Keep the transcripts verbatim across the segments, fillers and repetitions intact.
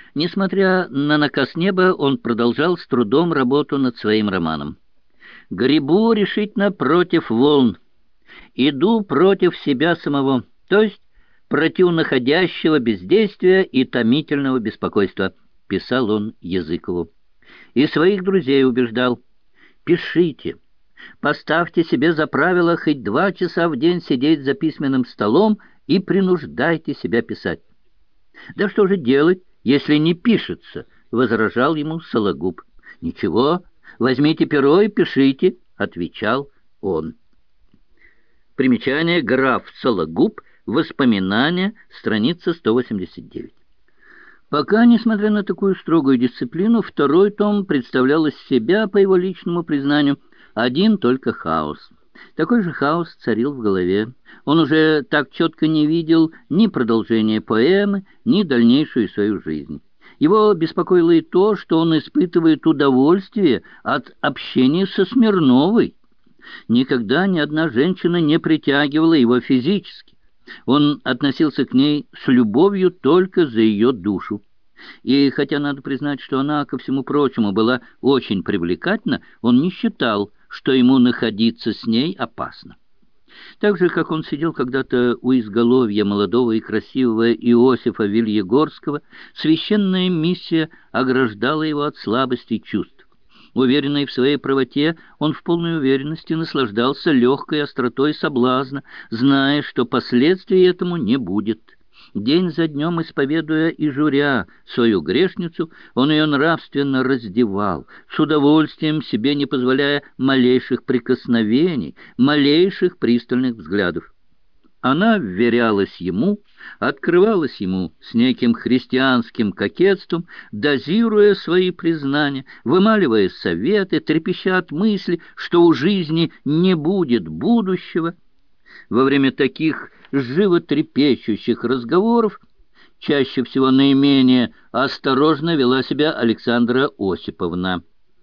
Несмотря на наказ неба, он продолжал с трудом работу над своим романом. «Гребу решительно против волн, иду против себя самого, то есть против находящего бездействия и томительного беспокойства», — писал он Языкову. И своих друзей убеждал: «Пишите, поставьте себе за правило хоть два часа в день сидеть за письменным столом и принуждайте себя писать». «Да что же делать, если не пишется?» — возражал ему Сологуб. «Ничего, возьмите перо и пишите», — отвечал он. Примечание: граф Сологуб. Воспоминания. Страница сто восемьдесят девять. Пока, несмотря на такую строгую дисциплину, второй том представлял из себя, по его личному признанию, один только хаос. Такой же хаос царил в голове. Он уже так четко не видел ни продолжения поэмы, ни дальнейшую свою жизнь. Его беспокоило и то, что он испытывает удовольствие от общения со Смирновой. Никогда ни одна женщина не притягивала его физически. Он относился к ней с любовью только за ее душу. И хотя надо признать, что она, ко всему прочему, была очень привлекательна, он не считал, что ему находиться с ней опасно. Так же, как он сидел когда-то у изголовья молодого и красивого Иосифа Вильегорского, священная миссия ограждала его от слабости чувств. Уверенный в своей правоте, он в полной уверенности наслаждался легкой остротой соблазна, зная, что последствий этому не будет. День за днем исповедуя и журя свою грешницу, он ее нравственно раздевал, с удовольствием себе не позволяя малейших прикосновений, малейших пристальных взглядов. Она вверялась ему, открывалась ему с неким христианским кокетством, дозируя свои признания, вымаливая советы, трепеща от мысли, что у жизни не будет будущего. Во время таких животрепещущих разговоров чаще всего наименее осторожно вела себя Александра Осиповна.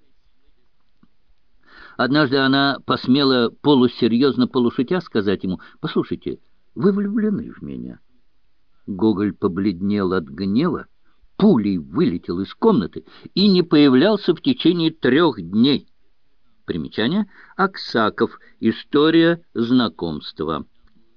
Однажды она посмела полусерьезно, полушутя сказать ему: «Послушайте, вы влюблены в меня». Гоголь побледнел от гнева, пулей вылетел из комнаты и не появлялся в течение трех дней. Примечание: Аксаков. История знакомства.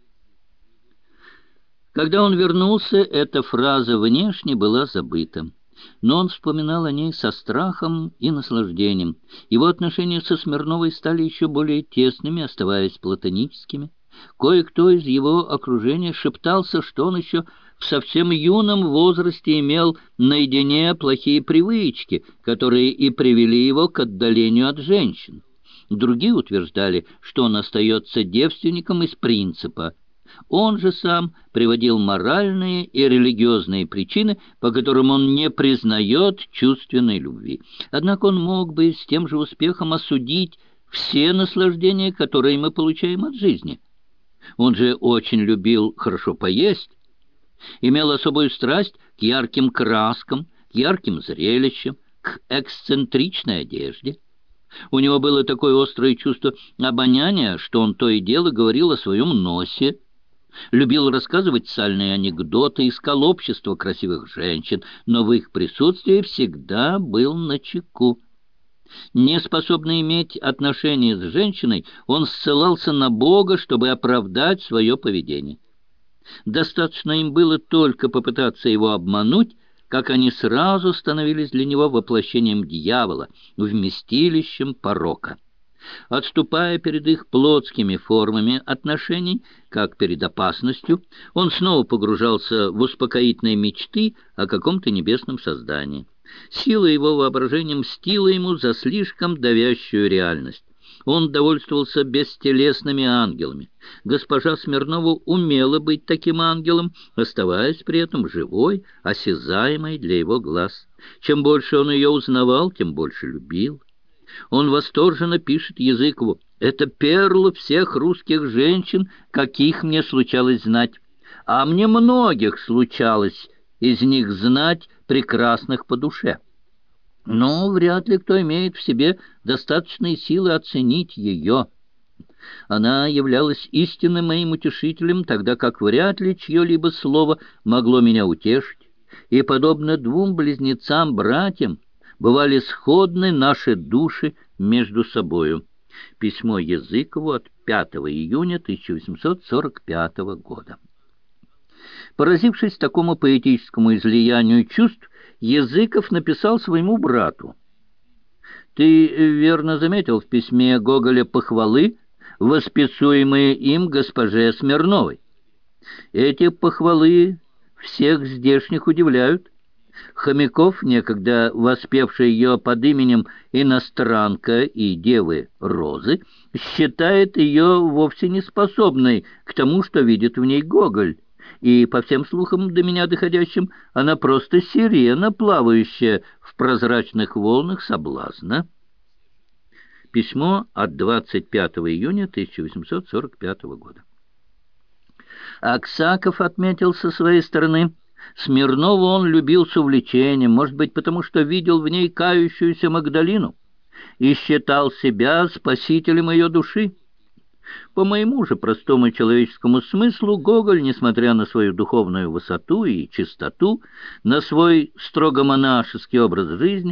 Когда он вернулся, эта фраза внешне была забыта. Но он вспоминал о ней со страхом и наслаждением. Его отношения со Смирновой стали еще более тесными, оставаясь платоническими. Кое-кто из его окружения шептался, что он еще в совсем юном возрасте имел наедине плохие привычки, которые и привели его к отдалению от женщин. Другие утверждали, что он остается девственником из принципа. Он же сам приводил моральные и религиозные причины, по которым он не признает чувственной любви. Однако он мог бы с тем же успехом осудить все наслаждения, которые мы получаем от жизни. Он же очень любил хорошо поесть, имел особую страсть к ярким краскам, к ярким зрелищам, к эксцентричной одежде. У него было такое острое чувство обоняния, что он то и дело говорил о своем носе. Любил рассказывать сальные анекдоты, искал общество красивых женщин, но в их присутствии всегда был начеку. Не способный иметь отношения с женщиной, он ссылался на Бога, чтобы оправдать свое поведение. Достаточно им было только попытаться его обмануть, как они сразу становились для него воплощением дьявола, вместилищем порока. Отступая перед их плотскими формами отношений, как перед опасностью, он снова погружался в успокоительные мечты о каком-то небесном создании. Сила его воображения мстила ему за слишком давящую реальность. Он довольствовался бестелесными ангелами. Госпожа Смирнова умела быть таким ангелом, оставаясь при этом живой, осязаемой для его глаз. Чем больше он ее узнавал, тем больше любил. Он восторженно пишет Языкову: «Это перла всех русских женщин, каких мне случалось знать. А мне многих случалось из них знать, прекрасных по душе. Но вряд ли кто имеет в себе достаточной силы оценить ее. Она являлась истинным моим утешителем, тогда как вряд ли чье-либо слово могло меня утешить. и, подобно двум близнецам-братьям, бывали сходны наши души между собою. Письмо Языкову от пятого июня тысяча восемьсот сорок пятого года. Поразившись такому поэтическому излиянию чувств, Языков написал своему брату: «Ты верно заметил в письме Гоголя похвалы, восписуемые им госпоже Смирновой. Эти похвалы всех здешних удивляют. Хомяков, некогда воспевший ее под именем иностранка и девы Розы, считает ее вовсе не способной к тому, что видит в ней Гоголь, и, по всем слухам до меня доходящим, она просто сирена, плавающая в прозрачных волнах соблазна». Письмо от двадцать пятого июня тысяча восемьсот сорок пятого года. Аксаков отметил со своей стороны: Смирнову он любил с увлечением, может быть, потому что видел в ней кающуюся Магдалину и считал себя спасителем ее души. По моему же простому человеческому смыслу, Гоголь, несмотря на свою духовную высоту и чистоту, на свой строго монашеский образ жизни,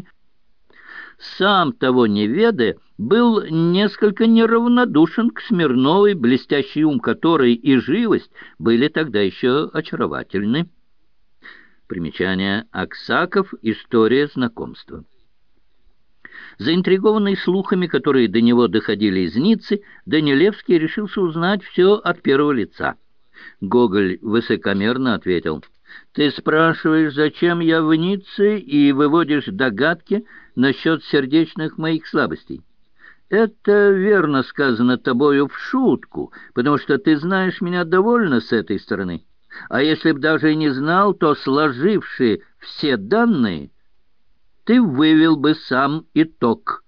сам того не ведая, был несколько неравнодушен к Смирновой, блестящий ум которой и живость были тогда еще очаровательны. Примечание: Аксаков. История знакомства. Заинтригованный слухами, которые до него доходили из Ниццы, Данилевский решился узнать все от первого лица. Гоголь высокомерно ответил: «Ты спрашиваешь, зачем я в Ницце, и выводишь догадки насчет сердечных моих слабостей. Это верно сказано тобою в шутку, потому что ты знаешь меня довольно с этой стороны. А если б даже и не знал, то, сложивши все данные, ты вывел бы сам итог».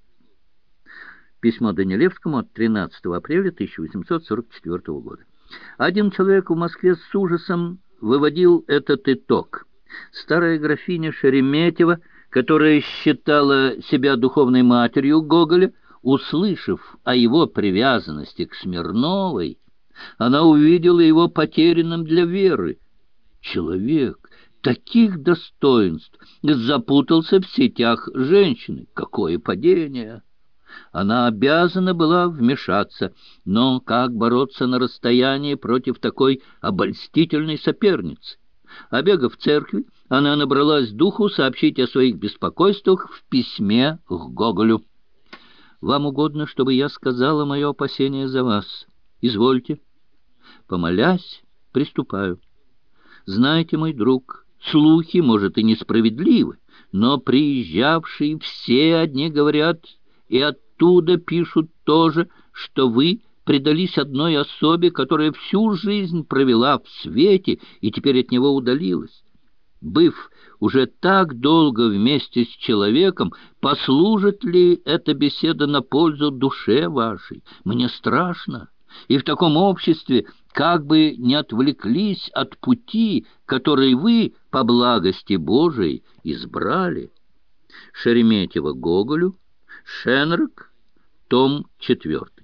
Письмо Данилевскому от тринадцатого апреля тысяча восемьсот сорок четвёртого года. Один человек в Москве с ужасом выводил этот итог. Старая графиня Шереметьева, которая считала себя духовной матерью Гоголя, услышав о его привязанности к Смирновой, она увидела его потерянным для веры. Человек таких достоинств запутался в сетях женщины. Какое падение! Она обязана была вмешаться, но как бороться на расстоянии против такой обольстительной соперницы? Обегав церкви, она набралась духу сообщить о своих беспокойствах в письме к Гоголю. «Вам угодно, чтобы я сказала мое опасение за вас? Извольте. Помолясь, приступаю. Знаете, мой друг, слухи, может, и несправедливы, но приезжавшие все одни говорят, и оттуда пишут тоже, что вы предались одной особе, которая всю жизнь провела в свете и теперь от него удалилась. Быв уже так долго вместе с человеком, послужит ли эта беседа на пользу душе вашей? Мне страшно, и в таком обществе как бы не отвлеклись от пути, который вы, по благости Божией, избрали». Шереметьево Гоголю, Шенрак, том четвертый.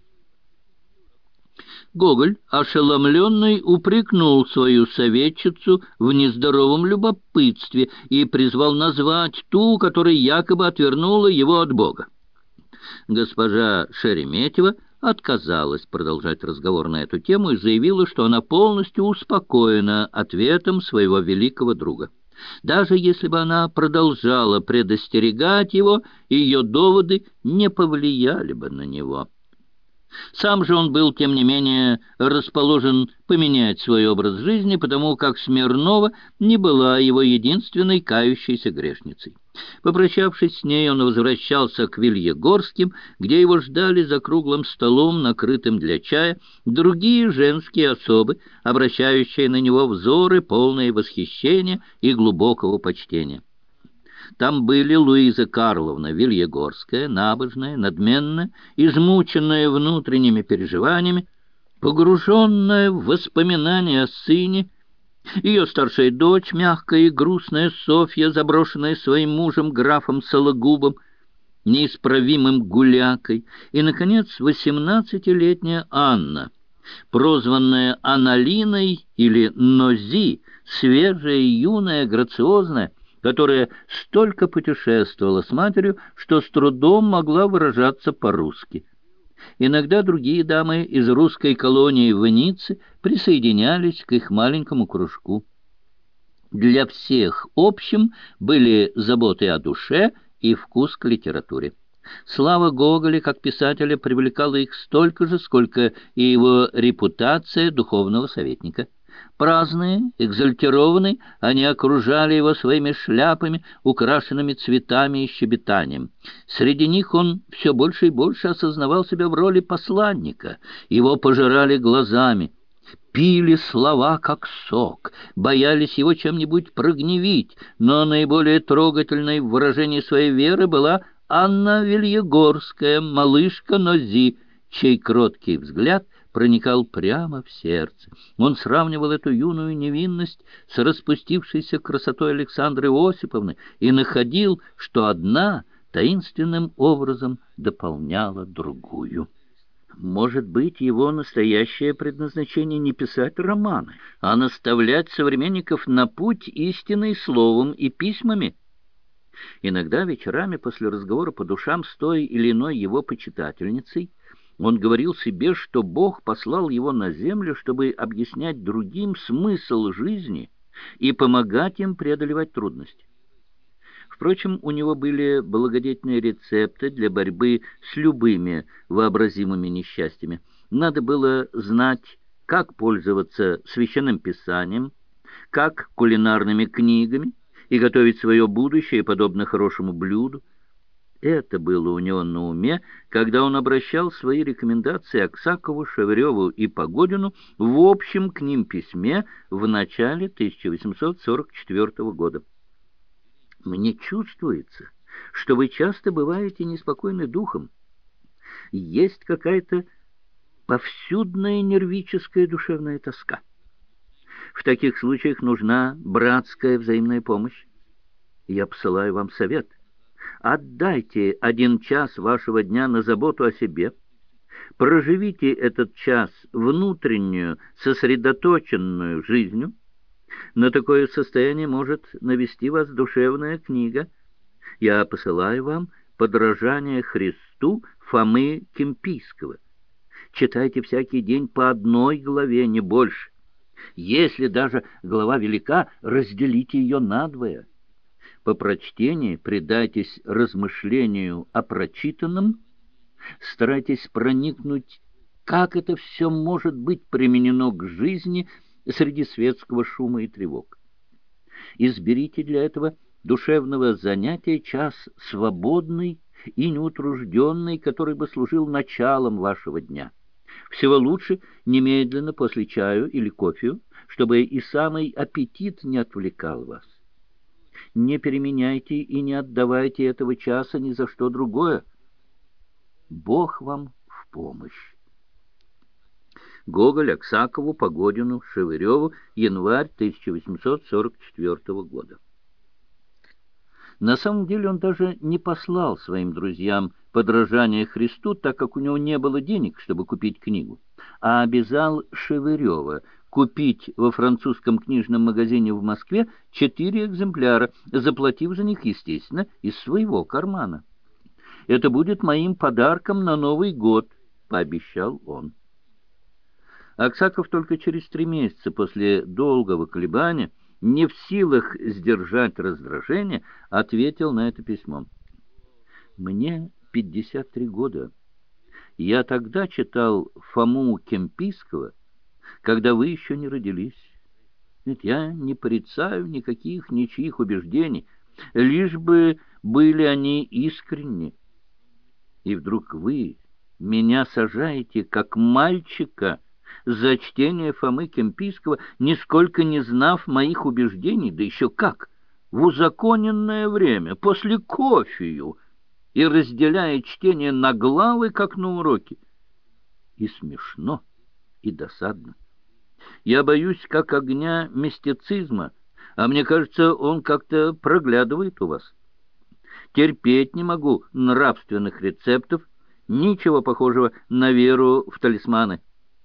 Гоголь, ошеломленный, упрекнул свою советчицу в нездоровом любопытстве и призвал назвать ту, которая якобы отвернула его от Бога. Госпожа Шереметьева отказалась продолжать разговор на эту тему и заявила, что она полностью успокоена ответом своего великого друга. Даже если бы она продолжала предостерегать его, ее доводы не повлияли бы на него. Сам же он был, тем не менее, расположен поменять свой образ жизни, потому как Смирнова не была его единственной кающейся грешницей. Попрощавшись с ней, он возвращался к Вильегорским, где его ждали за круглым столом, накрытым для чая, другие женские особы, обращающие на него взоры, полные восхищения и глубокого почтения. Там были Луиза Карловна Вильегорская, набожная, надменная, измученная внутренними переживаниями, погруженная в воспоминания о сыне, ее старшая дочь, мягкая и грустная Софья, заброшенная своим мужем графом Сологубом, неисправимым гулякой, и, наконец, восемнадцатилетняя Анна, прозванная Аналиной или Нози, свежая, юная, грациозная, которая столько путешествовала с матерью, что с трудом могла выражаться по-русски. Иногда другие дамы из русской колонии в Ницце присоединялись к их маленькому кружку. Для всех общим были заботы о душе и вкус к литературе. Слава Гоголя как писателя привлекала их столько же, сколько и его репутация духовного советника. Праздные, экзальтированные, они окружали его своими шляпами, украшенными цветами и щебетанием. Среди них он все больше и больше осознавал себя в роли посланника. Его пожирали глазами, пили слова, как сок, боялись его чем-нибудь прогневить, но наиболее трогательной в выражении своей веры была Анна Вильегорская, малышка Нози, чей кроткий взгляд проникал прямо в сердце. Он сравнивал эту юную невинность с распустившейся красотой Александры Осиповны и находил, что одна таинственным образом дополняла другую. Может быть, его настоящее предназначение не писать романы, а наставлять современников на путь истинный словом и письмами? Иногда вечерами после разговора по душам с той или иной его почитательницей он говорил себе, что Бог послал его на землю, чтобы объяснять другим смысл жизни и помогать им преодолевать трудности. Впрочем, у него были благодетельные рецепты для борьбы с любыми вообразимыми несчастьями. Надо было знать, как пользоваться священным писанием, как кулинарными книгами, и готовить свое будущее, подобно хорошему блюду. Это было у него на уме, когда он обращал свои рекомендации Аксакову, Шевыреву и Погодину в общем к ним письме в начале тысяча восемьсот сорок четвёртого года. «Мне чувствуется, что вы часто бываете неспокойны духом. Есть какая-то повсюдная нервическая душевная тоска. В таких случаях нужна братская взаимная помощь. Я посылаю вам совет. Отдайте один час вашего дня на заботу о себе. Проживите этот час внутреннюю, сосредоточенную жизнью. На такое состояние может навести вас душевная книга. Я посылаю вам «Подражание Христу» Фомы Кемпийского. Читайте всякий день по одной главе, не больше. Если даже глава велика, разделите ее надвое. По прочтении предайтесь размышлению о прочитанном, старайтесь проникнуть, как это все может быть применено к жизни среди светского шума и тревог. Изберите для этого душевного занятия час свободный и неутружденный, который бы служил началом вашего дня. Всего лучше немедленно после чаю или кофе, чтобы и самый аппетит не отвлекал вас. Не переменяйте и не отдавайте этого часа ни за что другое. Бог вам в помощь. Гоголь Аксакову, Погодину, Шевыреву, январь тысяча восемьсот сорок четвёртого года. На самом деле он даже не послал своим друзьям «Подражание Христу», так как у него не было денег, чтобы купить книгу, а обязал Шевырева купить во французском книжном магазине в Москве четыре экземпляра, заплатив за них, естественно, из своего кармана. «Это будет моим подарком на Новый год», — пообещал он. Аксаков только через три месяца после долгого колебания, не в силах сдержать раздражение, ответил на это письмо. «Мне пятьдесят три года. Я тогда читал Фому Кемпийского, когда вы еще не родились. Ведь я не порицаю никаких ничьих убеждений, лишь бы были они искренни. И вдруг вы меня сажаете, как мальчика, за чтение Фомы Кемпийского, нисколько не знав моих убеждений, да еще как, в узаконенное время, после кофею, и разделяя чтение на главы, как на уроки. И смешно, и досадно. Я боюсь, как огня мистицизма, а мне кажется, он как-то проглядывает у вас. Терпеть не могу нравственных рецептов, ничего похожего на веру в талисманы.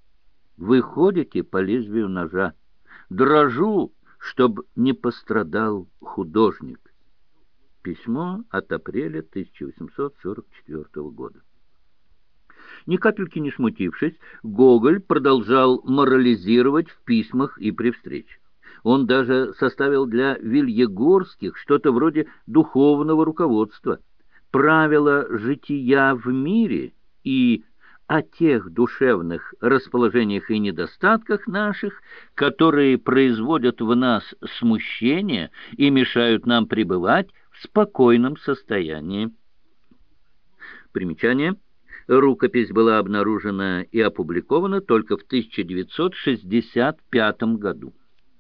Вы ходите по лезвию ножа. Дрожу, чтоб не пострадал художник. Письмо от апреля тысяча восемьсот сорок четвёртого года. Ни капельки не смутившись, Гоголь продолжал морализировать в письмах и при встрече. Он даже составил для Вильегорских что-то вроде духовного руководства, правила жития в мире и о тех душевных расположениях и недостатках наших, которые производят в нас смущение и мешают нам пребывать в спокойном состоянии. Примечание. Рукопись была обнаружена и опубликована только в тысяча девятьсот шестьдесят пятом году.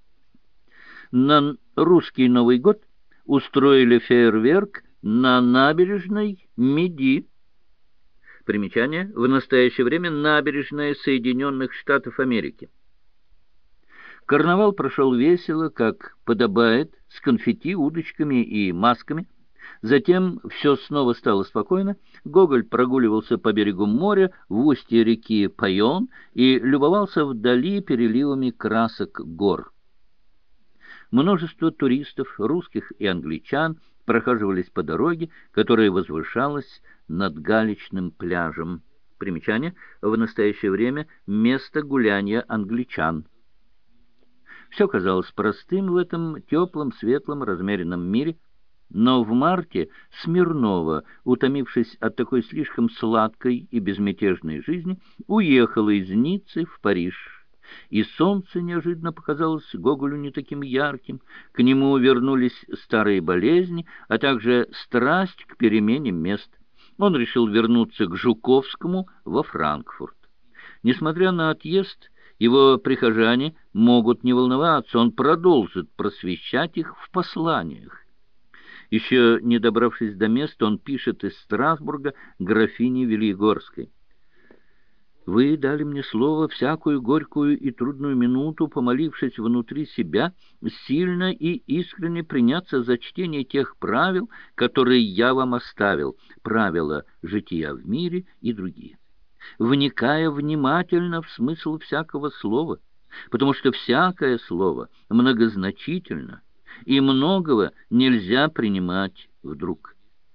На русский Новый год устроили фейерверк на набережной Миди. Примечание. В настоящее время набережная Соединенных Штатов Америки. Карнавал прошел весело, как подобает, с конфетти, удочками и масками. Затем все снова стало спокойно. Гоголь прогуливался по берегу моря в устье реки Пайон и любовался вдали переливами красок гор. Множество туристов, русских и англичан, прохаживались по дороге, которая возвышалась над галечным пляжем. Примечание. В настоящее время место гуляния англичан. Все казалось простым в этом теплом, светлом, размеренном мире. Но в марте Смирнова, утомившись от такой слишком сладкой и безмятежной жизни, уехала из Ниццы в Париж. И солнце неожиданно показалось Гоголю не таким ярким, к нему вернулись старые болезни, а также страсть к перемене мест. Он решил вернуться к Жуковскому во Франкфурт. Несмотря на отъезд, его прихожане могут не волноваться, он продолжит просвещать их в посланиях. Еще не добравшись до места, он пишет из Страсбурга графине Вильегорской. «Вы дали мне слово всякую горькую и трудную минуту, помолившись внутри себя, сильно и искренне приняться за чтение тех правил, которые я вам оставил, правила жития в мире и другие, вникая внимательно в смысл всякого слова, потому что всякое слово многозначительно, и многого нельзя принимать вдруг.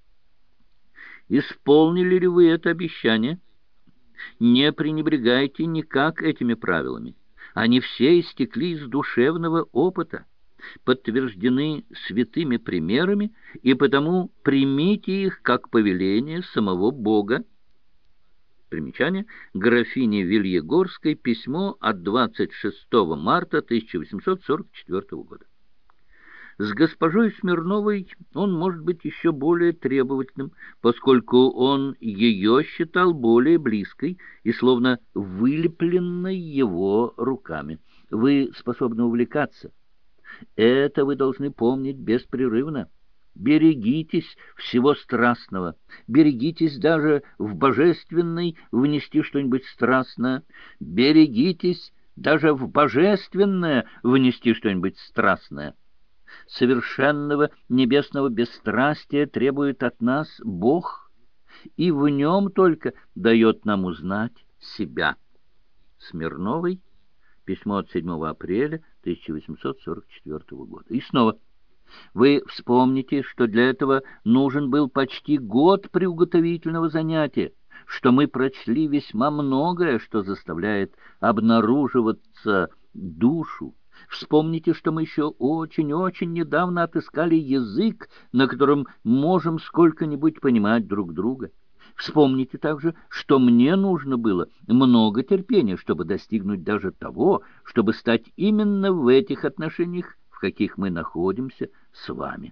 Исполнили ли вы это обещание? Не пренебрегайте никак этими правилами. Они все истекли из душевного опыта, подтверждены святыми примерами, и потому примите их как повеление самого Бога». Примечание. Графине Вильегорской. Письмо от двадцать шестого марта тысяча восемьсот сорок четвёртого года. С госпожой Смирновой он может быть еще более требовательным, поскольку он ее считал более близкой и словно вылепленной его руками. Вы способны увлекаться. Это вы должны помнить беспрерывно. Берегитесь всего страстного, берегитесь даже в божественной внести что-нибудь страстное, берегитесь даже в божественное внести что-нибудь страстное. Совершенного небесного бесстрастия требует от нас Бог, и в нем только дает нам узнать себя. Смирновой. Письмо от седьмого апреля тысяча восемьсот сорок четвёртого года. И снова. Вы вспомните, что для этого нужен был почти год приуготовительного занятия, что мы прочли весьма многое, что заставляет обнаруживаться душу. Вспомните, что мы еще очень-очень недавно отыскали язык, на котором можем сколько-нибудь понимать друг друга. Вспомните также, что мне нужно было много терпения, чтобы достигнуть даже того, чтобы стать именно в этих отношениях, в каких мы находимся с вами.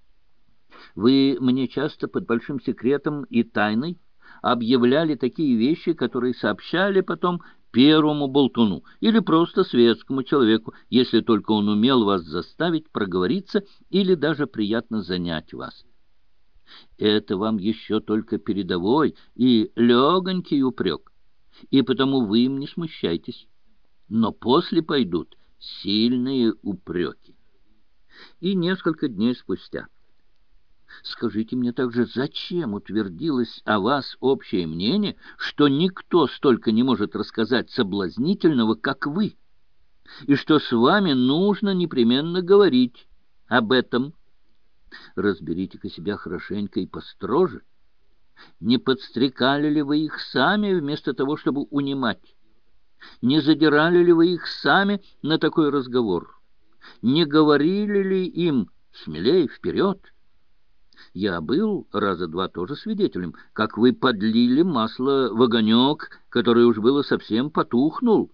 Вы мне часто под большим секретом и тайной объявляли такие вещи, которые сообщали потом первому болтуну или просто светскому человеку, если только он умел вас заставить проговориться или даже приятно занять вас. Это вам еще только передовой и легонький упрек, и потому вы им не смущайтесь. Но после пойдут сильные упреки. И несколько дней спустя. Скажите мне также, зачем утвердилось о вас общее мнение, что никто столько не может рассказать соблазнительного, как вы, и что с вами нужно непременно говорить об этом? Разберите-ка себя хорошенько и построже. Не подстрекали ли вы их сами вместо того, чтобы унимать? Не задирали ли вы их сами на такой разговор? Не говорили ли им «смелей, вперед»? Я был раза два тоже свидетелем, как вы подлили масло в огонек, который уж было совсем потухнул.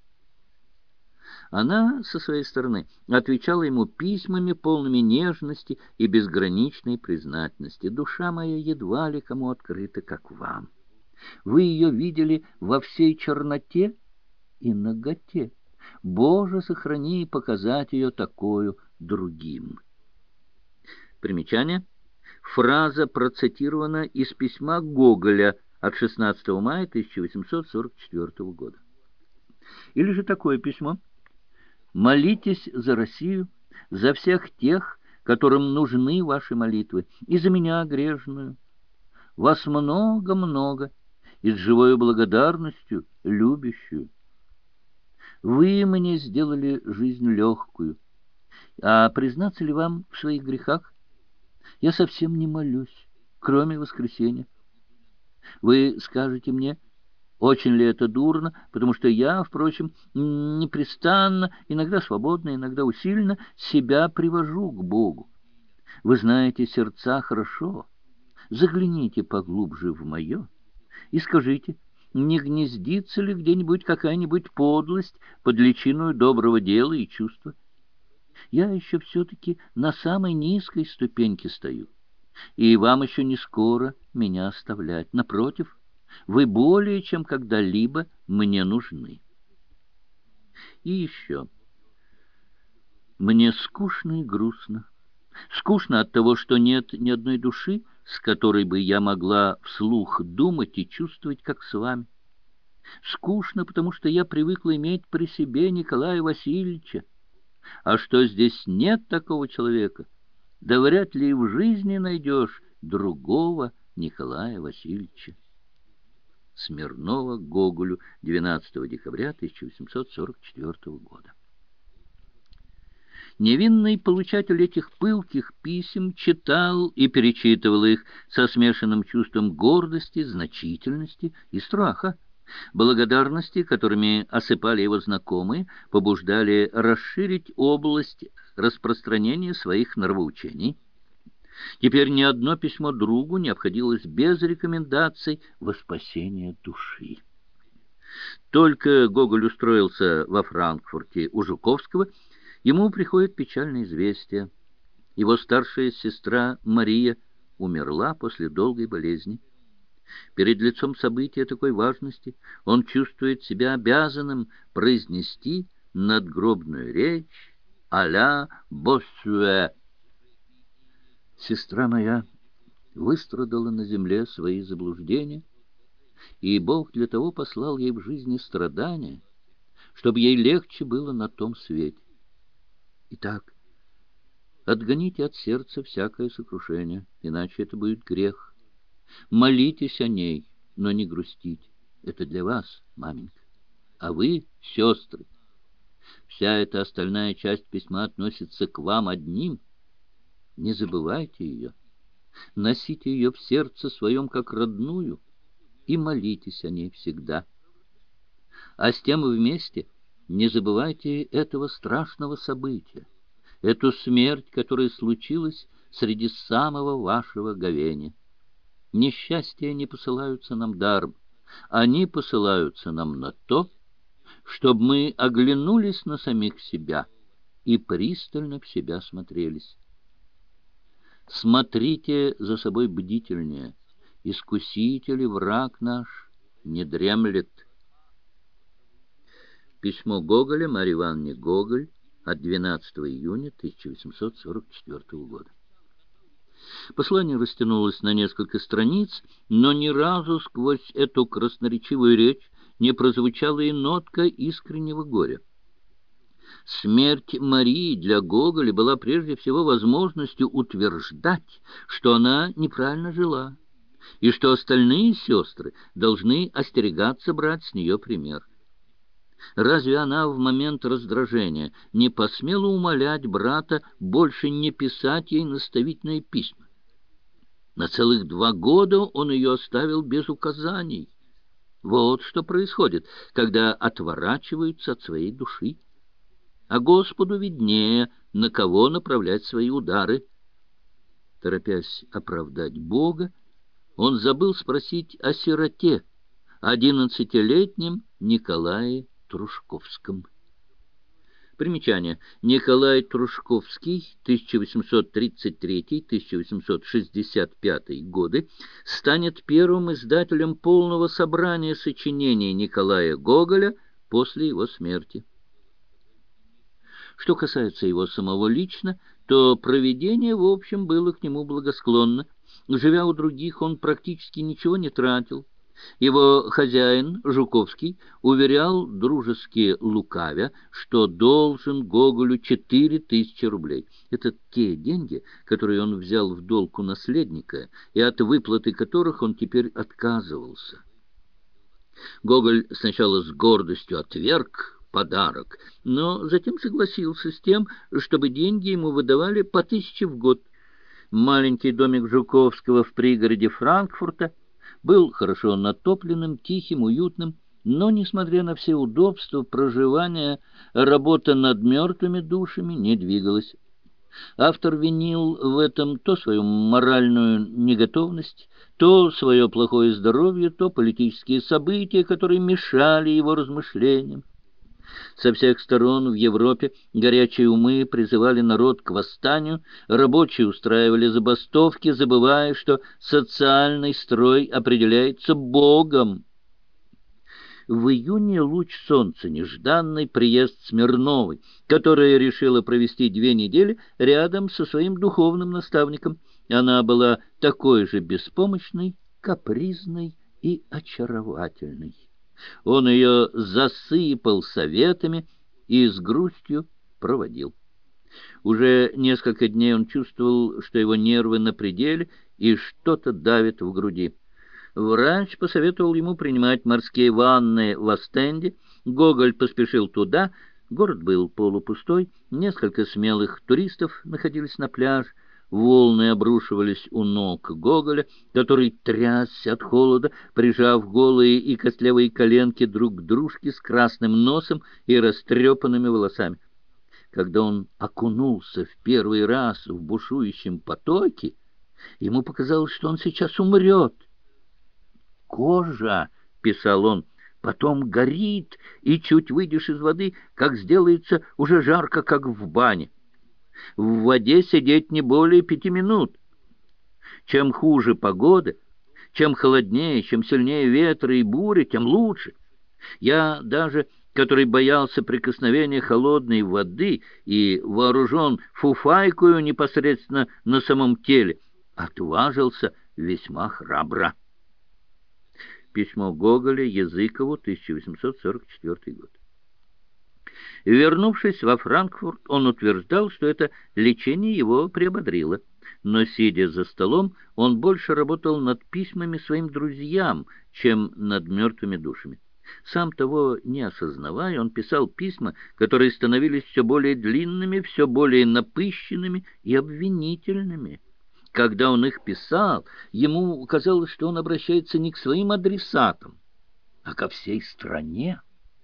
Она, со своей стороны, отвечала ему письмами, полными нежности и безграничной признательности. «Душа моя едва ли кому открыта, как вам. Вы ее видели во всей черноте и наготе. Боже, сохрани и показать ее такою другим». Примечание. Фраза процитирована из письма Гоголя от шестнадцатого мая тысяча восемьсот сорок четвёртого года. Или же такое письмо: «Молитесь за Россию, за всех тех, которым нужны ваши молитвы, и за меня грешную. Вас много-много, и с живою благодарностью любящую. Вы мне сделали жизнь легкую. А признаться ли вам в своих грехах? Я совсем не молюсь, кроме воскресенья. Вы скажете мне, очень ли это дурно, потому что я, впрочем, непрестанно, иногда свободно, иногда усиленно, себя привожу к Богу. Вы знаете сердца хорошо. Загляните поглубже в мое и скажите, не гнездится ли где-нибудь какая-нибудь подлость под личиною доброго дела и чувства? Я еще все-таки на самой низкой ступеньке стою, и вам еще не скоро меня оставлять. Напротив, вы более чем когда-либо мне нужны. И еще. Мне скучно и грустно. Скучно от того, что нет ни одной души, с которой бы я могла вслух думать и чувствовать, как с вами. Скучно, потому что я привыкла иметь при себе Николая Васильевича. А что здесь нет такого человека, да вряд ли и в жизни найдешь другого Николая Васильевича. Смирнова Гоголю, двенадцатого декабря тысяча восемьсот сорок четвёртого года. Невинный получатель этих пылких писем читал и перечитывал их со смешанным чувством гордости, значительности и страха. Благодарности, которыми осыпали его знакомые, побуждали расширить область распространения своих нравоучений. Теперь ни одно письмо другу не обходилось без рекомендаций во спасение души. Только Гоголь устроился во Франкфурте у Жуковского, ему приходит печальное известие. Его старшая сестра Мария умерла после долгой болезни. Перед лицом события такой важности он чувствует себя обязанным произнести надгробную речь а-ля Боссюэ. Сестра моя выстрадала на земле свои заблуждения, и Бог для того послал ей в жизни страдания, чтобы ей легче было на том свете. Итак, отгоните от сердца всякое сокрушение, иначе это будет грех. Молитесь о ней, но не грустите. Это для вас, маменька. А вы, сестры, вся эта остальная часть письма относится к вам одним. Не забывайте ее. Носите ее в сердце своем как родную и молитесь о ней всегда. А с тем вместе не забывайте этого страшного события, эту смерть, которая случилась среди самого вашего говения. Несчастья не посылаются нам даром, они посылаются нам на то, чтобы мы оглянулись на самих себя и пристально в себя смотрелись. Смотрите за собой бдительнее, искуситель и враг наш не дремлет. Письмо Гоголя Марье Ивановне Гоголь от двенадцатого июня тысяча восемьсот сорок четвёртого года. Послание растянулось на несколько страниц, но ни разу сквозь эту красноречивую речь не прозвучала и нотка искреннего горя. Смерть Марии для Гоголя была прежде всего возможностью утверждать, что она неправильно жила, и что остальные сестры должны остерегаться брать с нее пример. Разве она в момент раздражения не посмела умолять брата больше не писать ей наставительные письма? На целых два года он ее оставил без указаний. Вот что происходит, когда отворачиваются от своей души. А Господу виднее, на кого направлять свои удары. Торопясь оправдать Бога, он забыл спросить о сироте, одиннадцатилетнем Николае Трушковском. Примечание. Николай Трушковский, тысяча восемьсот тридцать третий — тысяча восемьсот шестьдесят пятый годы, станет первым издателем полного собрания сочинений Николая Гоголя после его смерти. Что касается его самого лично, то провидение, в общем, было к нему благосклонно. Живя у других, он практически ничего не тратил. Его хозяин, Жуковский, уверял, дружески лукавя, что должен Гоголю четыре тысячи рублей. Это те деньги, которые он взял в долг у наследника, и от выплаты которых он теперь отказывался. Гоголь сначала с гордостью отверг подарок, но затем согласился с тем, чтобы деньги ему выдавали по тысяче в год. Маленький домик Жуковского в пригороде Франкфурта был хорошо натопленным, тихим, уютным, но, несмотря на все удобства проживания, работа над мертвыми душами не двигалась. Автор винил в этом то свою моральную неготовность, то свое плохое здоровье, то политические события, которые мешали его размышлениям. Со всех сторон в Европе горячие умы призывали народ к восстанию, рабочие устраивали забастовки, забывая, что социальный строй определяется Богом. В июне луч солнца, нежданный приезд Смирновой, которая решила провести две недели рядом со своим духовным наставником. Она была такой же беспомощной, капризной и очаровательной. Он ее засыпал советами и с грустью проводил. Уже несколько дней он чувствовал, что его нервы на пределе и что-то давит в груди. Врач посоветовал ему принимать морские ванны в Остенде. Гоголь поспешил туда. Город был полупустой, несколько смелых туристов находились на пляже. Волны обрушивались у ног Гоголя, который трясся от холода, прижав голые и костлявые коленки друг к дружке с красным носом и растрепанными волосами. Когда он окунулся в первый раз в бушующем потоке, ему показалось, что он сейчас умрет. «Кожа», — писал он, — «потом горит, и чуть выйдешь из воды, как сделается уже жарко, как в бане. В воде сидеть не более пяти минут. Чем хуже погода, чем холоднее, чем сильнее ветры и бури, тем лучше. Я даже, который боялся прикосновения холодной воды и вооружен фуфайкою непосредственно на самом теле, отважился весьма храбро». Письмо Гоголя Языкову, тысяча восемьсот сорок четвёртый год. Вернувшись во Франкфурт, он утверждал, что это лечение его приободрило. Но, сидя за столом, он больше работал над письмами своим друзьям, чем над мертвыми душами. Сам того не осознавая, он писал письма, которые становились все более длинными, все более напыщенными и обвинительными. Когда он их писал, ему казалось, что он обращается не к своим адресатам, а ко всей стране.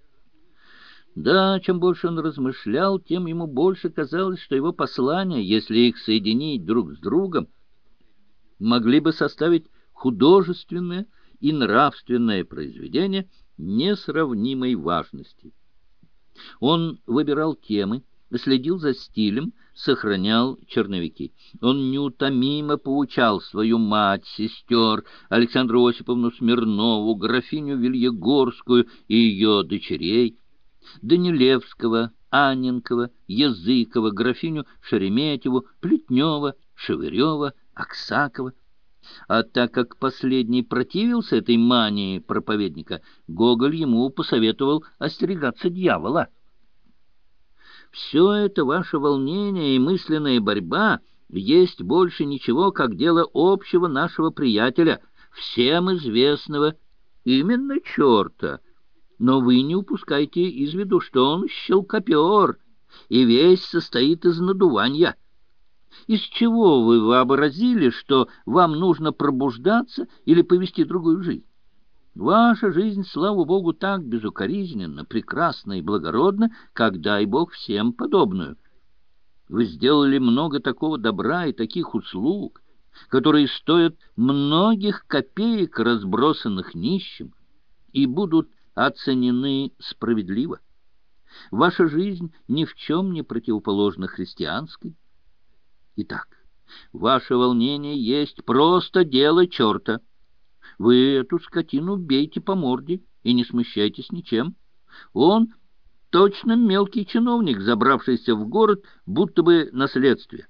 Да, чем больше он размышлял, тем ему больше казалось, что его послания, если их соединить друг с другом, могли бы составить художественное и нравственное произведение несравнимой важности. Он выбирал темы, следил за стилем, сохранял черновики. Он неутомимо поучал свою мать, сестер, Александру Осиповну Смирнову, графиню Вильегорскую и ее дочерей, Данилевского, Анненкова, Языкова, графиню Шереметьеву, Плетнева, Шевырева, Аксакова. А так как последний противился этой мании проповедника, Гоголь ему посоветовал остерегаться дьявола. Все это ваше волнение и мысленная борьба есть больше ничего, как дело общего нашего приятеля, всем известного, именно черта. Но вы не упускайте из виду, что он щелкопер, и весь состоит из надувания. Из чего вы вообразили, что вам нужно пробуждаться или повести другую жизнь? Ваша жизнь, слава Богу, так безукоризненна, прекрасна и благородна, как, дай Бог, всем подобную. Вы сделали много такого добра и таких услуг, которые стоят многих копеек, разбросанных нищим, и будут оценены справедливо. Ваша жизнь ни в чем не противоположна христианской. Итак, ваше волнение есть просто дело черта. Вы эту скотину бейте по морде и не смущайтесь ничем. Он точно мелкий чиновник, забравшийся в город, будто бы на следствие.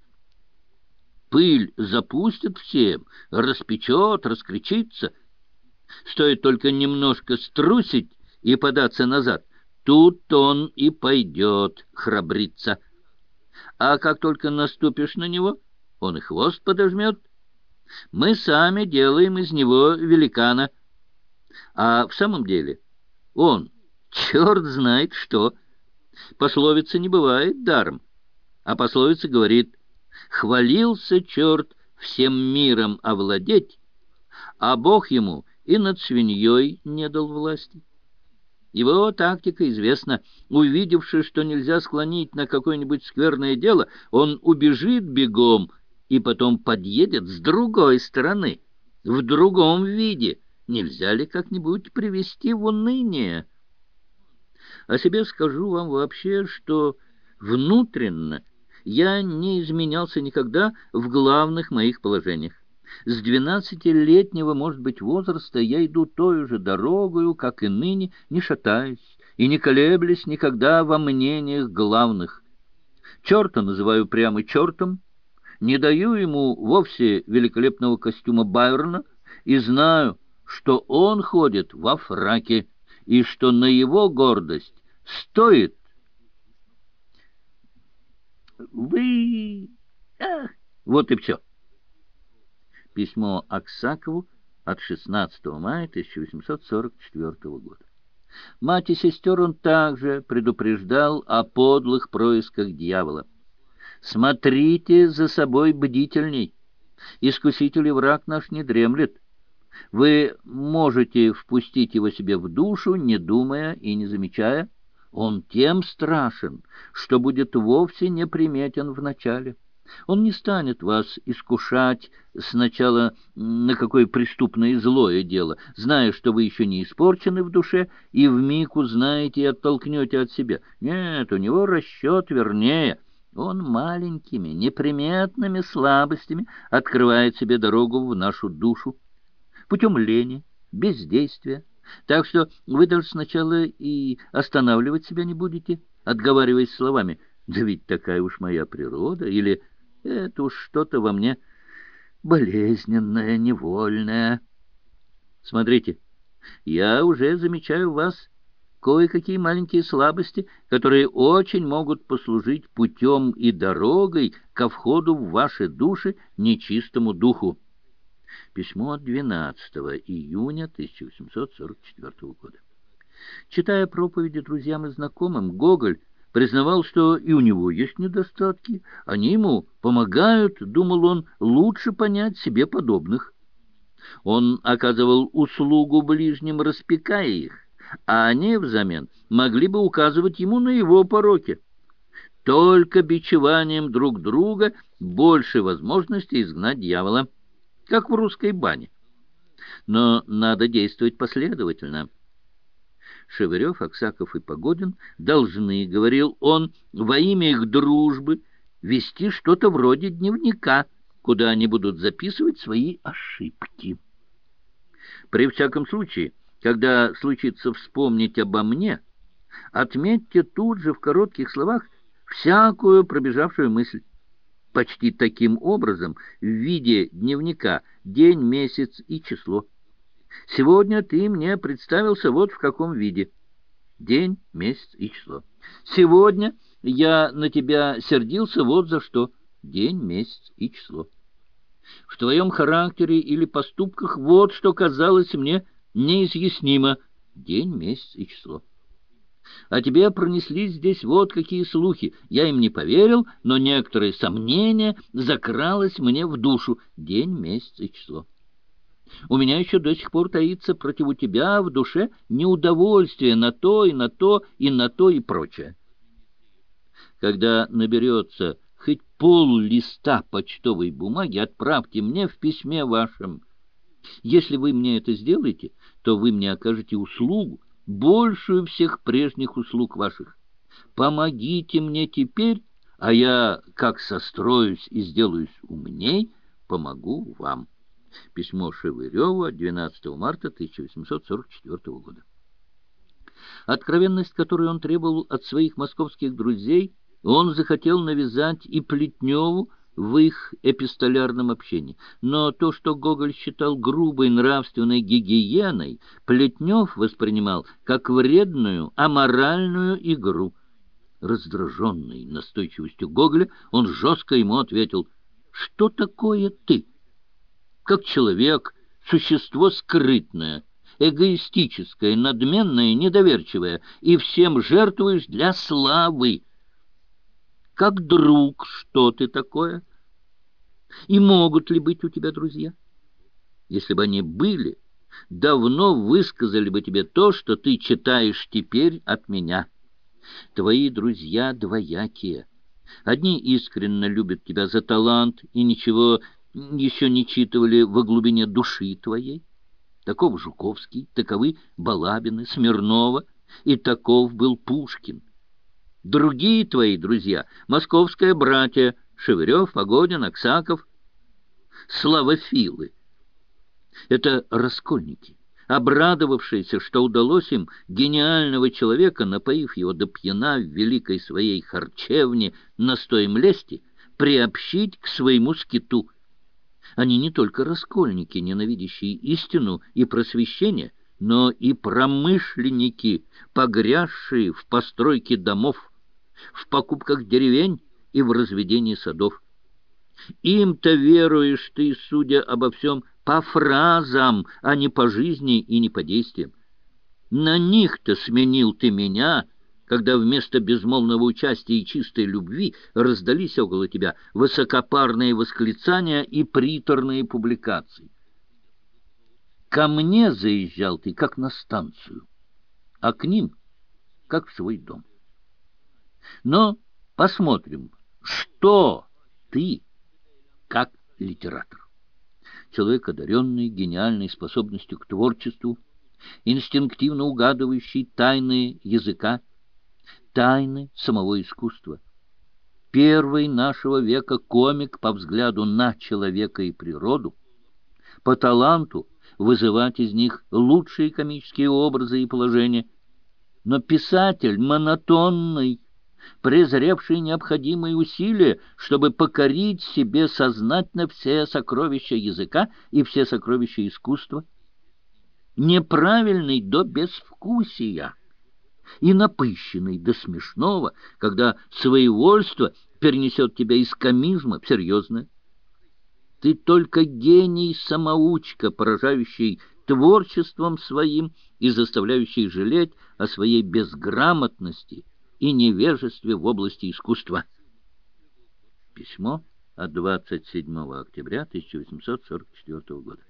Пыль запустит всем, распечет, раскричится. Стоит только немножко струсить и податься назад, тут он и пойдет храбриться. А как только наступишь на него, он и хвост подожмет. Мы сами делаем из него великана. А в самом деле он, черт знает что. Пословица не бывает даром. А пословица говорит: хвалился черт всем миром овладеть, а Бог ему и над свиньей не дал власти. Его тактика известна. Увидевши, что нельзя склонить на какое-нибудь скверное дело, он убежит бегом и потом подъедет с другой стороны, в другом виде. Нельзя ли как-нибудь привести в уныние? О себе скажу вам вообще, что внутренно я не изменялся никогда в главных моих положениях. С двенадцатилетнего, может быть, возраста я иду той же дорогою, как и ныне, не шатаясь и не колеблясь никогда во мнениях главных. Черта называю прямо чертом, не даю ему вовсе великолепного костюма Байрона и знаю, что он ходит во фраке и что на его гордость стоит. Вы... Ах, вот и все. Письмо Аксакову от шестнадцатого мая тысяча восемьсот сорок четвёртого года. Мать и сестер он также предупреждал о подлых происках дьявола. «Смотрите за собой бдительней. Искуситель и враг наш не дремлет. Вы можете впустить его себе в душу, не думая и не замечая. Он тем страшен, что будет вовсе неприметен вначале. Он не станет вас искушать сначала на какое преступное и злое дело, зная, что вы еще не испорчены в душе, и вмиг узнаете и оттолкнете от себя. Нет, у него расчет вернее. Он маленькими, неприметными слабостями открывает себе дорогу в нашу душу, путем лени, бездействия. Так что вы даже сначала и останавливать себя не будете, отговариваясь словами: «Да ведь такая уж моя природа», или «это уж что-то во мне болезненное, невольное». Смотрите, я уже замечаю в вас кое-какие маленькие слабости, которые очень могут послужить путем и дорогой ко входу в ваши души нечистому духу. Письмо от двенадцатого июня тысяча восемьсот сорок четвёртого года. Читая проповеди друзьям и знакомым, Гоголь признавал, что и у него есть недостатки. Они ему помогают, думал он, лучше понять себе подобных. Он оказывал услугу ближним, распекая их, а они взамен могли бы указывать ему на его пороки. Только бичеванием друг друга больше возможностей изгнать дьявола, как в русской бане. Но надо действовать последовательно. Шевырев, Аксаков и Погодин должны, говорил он, во имя их дружбы вести что-то вроде дневника, куда они будут записывать свои ошибки. При всяком случае, когда случится вспомнить обо мне, отметьте тут же в коротких словах всякую пробежавшую мысль. Почти таким образом, в виде дневника, день, месяц и число. Сегодня ты мне представился вот в каком виде. День, месяц и число. Сегодня Я на тебя сердился вот за что. День, месяц и число. В твоем характере или поступках вот что казалось мне неизъяснимо. День, месяц и число. А тебе пронеслись здесь вот какие слухи. Я им не поверил, но некоторое сомнение закралось мне в душу. День, месяц и число. У меня еще до сих пор таится против тебя в душе неудовольствие на то и на то и на то и прочее. Когда наберется хоть пол листа почтовой бумаги, отправьте мне в письме вашем. Если вы мне это сделаете, то вы мне окажете услугу, большую всех прежних услуг ваших. Помогите мне теперь, а я, как состроюсь и сделаюсь умней, помогу вам. Письмо Шевыреву от двенадцатого марта тысяча восемьсот сорок четвёртого года. Откровенность, которую он требовал от своих московских друзей, он захотел навязать и Плетневу в их эпистолярном общении. Но то, что Гоголь считал грубой нравственной гигиеной, Плетнев воспринимал как вредную, аморальную игру. Раздраженный настойчивостью Гоголя, он жестко ему ответил: «Что такое ты? Как человек, существо скрытное, эгоистическое, надменное, недоверчивое, и всем жертвуешь для славы. Как друг, что ты такое? И могут ли быть у тебя друзья? Если бы они были, давно высказали бы тебе то, что ты читаешь теперь от меня. Твои друзья двоякие. Одни искренне любят тебя за талант и ничего еще не читывали во глубине души твоей. Таков Жуковский, таковы Балабины, Смирнова, и таков был Пушкин. Другие твои друзья — московское братья Шевырев, Погодин, Аксаков, славофилы. Это раскольники, обрадовавшиеся, что удалось им гениального человека, напоив его до пьяна в великой своей харчевне настоем лести, приобщить к своему скиту. Они не только раскольники, ненавидящие истину и просвещение, но и промышленники, погрязшие в постройке домов, в покупках деревень и в разведении садов. Им-то веруешь ты, судя обо всем, по фразам, а не по жизни и не по действиям. На них-то сменил ты меня, когда вместо безмолвного участия и чистой любви раздались около тебя высокопарные восклицания и приторные публикации. Ко мне заезжал ты, как на станцию, а к ним, как в свой дом. Но посмотрим, что ты, как литератор. Человек, одаренный гениальной способностью к творчеству, инстинктивно угадывающий тайны языка, тайны самого искусства. Первый нашего века комик по взгляду на человека и природу, по таланту вызывать из них лучшие комические образы и положения, но писатель монотонный, презревший необходимые усилия, чтобы покорить себе сознательно все сокровища языка и все сокровища искусства, неправильный до безвкусия и напыщенный до смешного, когда своевольство перенесет тебя из комизма в серьезное. Ты только гений-самоучка, поражающий творчеством своим и заставляющий жалеть о своей безграмотности и невежестве в области искусства. Письмо от двадцать седьмого октября тысяча восемьсот сорок четвёртого года.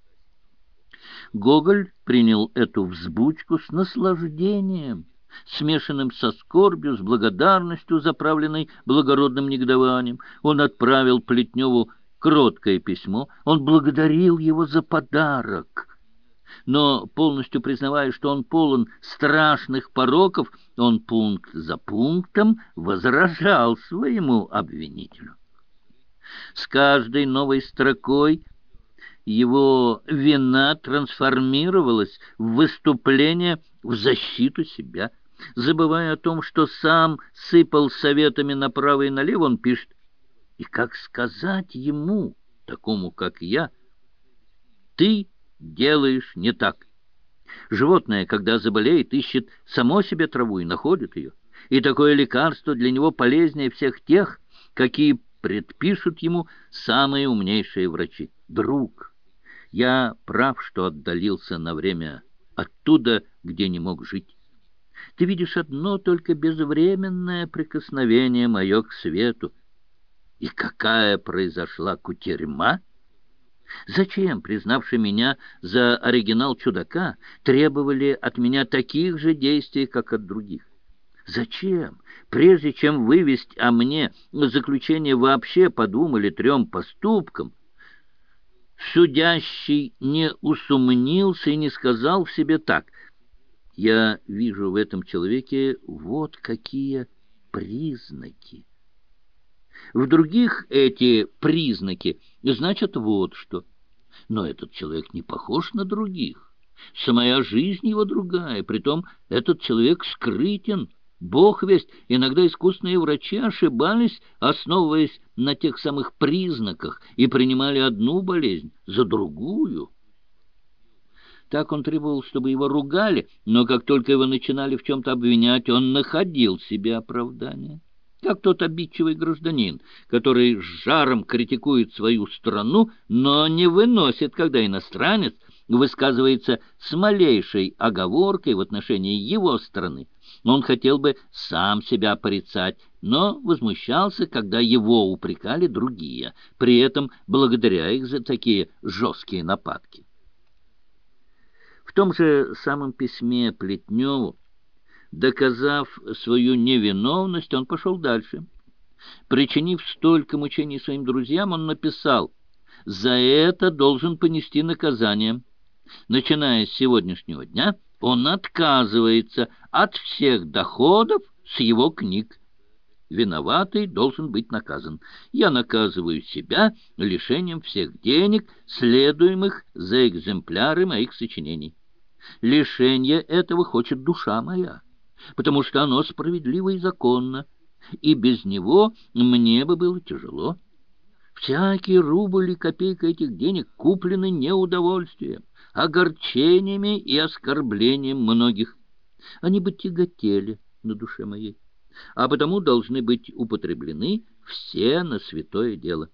Гоголь принял эту взбучку с наслаждением, смешанным со скорбью, с благодарностью, заправленной благородным негодованием. Он отправил Плетневу кроткое письмо, он благодарил его за подарок. Но, полностью признавая, что он полон страшных пороков, он пункт за пунктом возражал своему обвинителю. С каждой новой строкой его вина трансформировалась в выступление в защиту себя. Забывая о том, что сам сыпал советами направо и налево, он пишет: «И как сказать ему, такому как я, ты делаешь не так. Животное, когда заболеет, ищет само себе траву и находит ее. и такое лекарство для него полезнее всех тех, какие предпишут ему самые умнейшие врачи. Друг, я прав, что отдалился на время оттуда, где не мог жить. Ты видишь одно только безвременное прикосновение мое к свету. И какая произошла кутерьма! Зачем, признавши меня за оригинал чудака, требовали от меня таких же действий, как от других? Зачем, прежде чем вывести о мне заключение, вообще подумали трем поступкам, судящий не усомнился и не сказал в себе так: я вижу в этом человеке вот какие признаки. В других эти признаки значат вот что. Но этот человек не похож на других. Самая жизнь его другая. Притом этот человек скрытен. Бог весть, иногда искусные врачи ошибались, основываясь на тех самых признаках, и принимали одну болезнь за другую. Так он требовал, чтобы его ругали, но как только его начинали в чем-то обвинять, он находил себе оправдание. Как тот обидчивый гражданин, который с жаром критикует свою страну, но не выносит, когда иностранец высказывается с малейшей оговоркой в отношении его страны. Он хотел бы сам себя порицать, но возмущался, когда его упрекали другие, при этом благодаря их за такие жесткие нападки. В том же самом письме Плетневу, доказав свою невиновность, он пошел дальше. Причинив столько мучений своим друзьям, он написал: «За это должен понести наказание. Начиная с сегодняшнего дня, он отказывается от всех доходов с его книг. Виноватый должен быть наказан. Я наказываю себя лишением всех денег, следуемых за экземпляры моих сочинений. Лишение этого хочет душа моя, потому что оно справедливо и законно, и без него мне бы было тяжело. Всякий рубль и копейка этих денег куплены неудовольствием, огорчениями и оскорблением многих. Они бы тяготели на душе моей, а потому должны быть употреблены все на святое дело.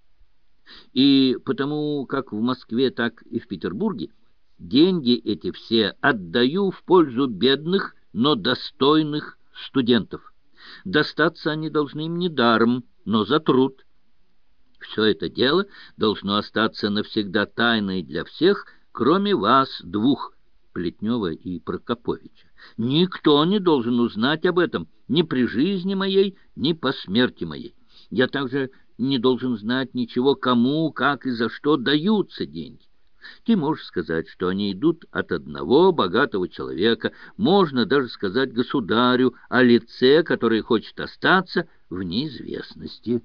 И потому как в Москве, так и в Петербурге деньги эти все отдаю в пользу бедных, но достойных студентов. Достаться они должны им не даром, но за труд. Все это дело должно остаться навсегда тайной для всех, кроме вас двух, Плетнева и Прокоповича. Никто не должен узнать об этом ни при жизни моей, ни по смерти моей. Я также не должен знать ничего, кому, как и за что даются деньги. Ты можешь сказать, что они идут от одного богатого человека, можно даже сказать государю о лице, который хочет остаться в неизвестности».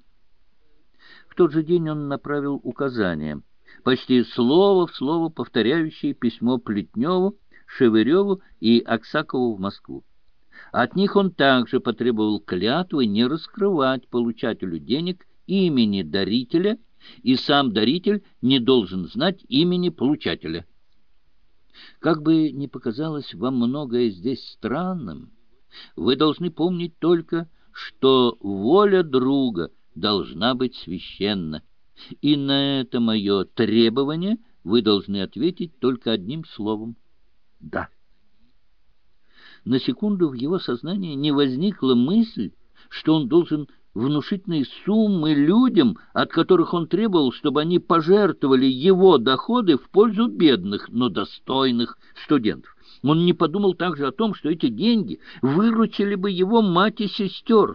В тот же день он направил указания, почти слово в слово повторяющие письмо Плетневу, Шевыреву и Аксакову в Москву. От них он также потребовал клятвы не раскрывать получателю денег имени дарителя, и сам даритель не должен знать имени получателя. Как бы ни показалось вам многое здесь странным, вы должны помнить только, что воля друга должна быть священна, и на это мое требование вы должны ответить только одним словом — «да». На секунду в его сознании не возникла мысль, что он должен внушительные суммы людям, от которых он требовал, чтобы они пожертвовали его доходы в пользу бедных, но достойных студентов. Он не подумал также о том, что эти деньги выручили бы его мать и сестер.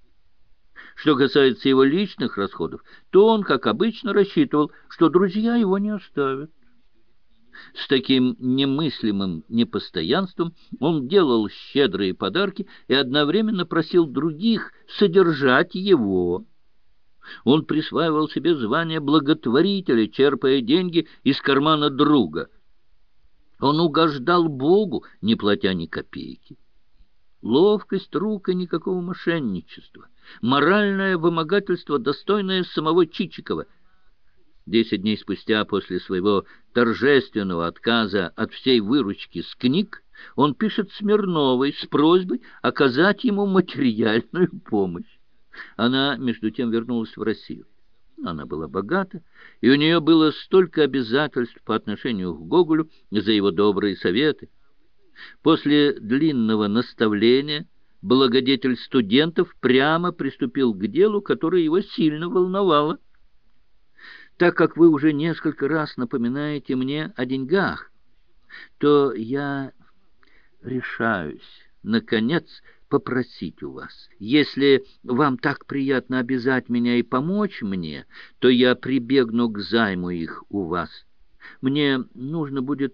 Что касается его личных расходов, то он, как обычно, рассчитывал, что друзья его не оставят. С таким немыслимым непостоянством он делал щедрые подарки и одновременно просил других содержать его. Он присваивал себе звание благотворителя, черпая деньги из кармана друга. Он угождал Богу, не платя ни копейки. Ловкость рук и никакого мошенничества, моральное вымогательство, достойное самого Чичикова. Десять дней спустя, после своего торжественного отказа от всей выручки с книг, Он пишет Смирновой с просьбой оказать ему материальную помощь. Она, между тем, вернулась в Россию. Она была богата, и у нее было столько обязательств по отношению к Гоголю за его добрые советы. После длинного наставления благодетель студентов прямо приступил к делу, которое его сильно волновало. Так как вы уже несколько раз напоминаете мне о деньгах, то я решаюсь, наконец, попросить у вас. Если вам так приятно обязать меня и помочь мне, то я прибегну к займу их у вас. Мне нужно будет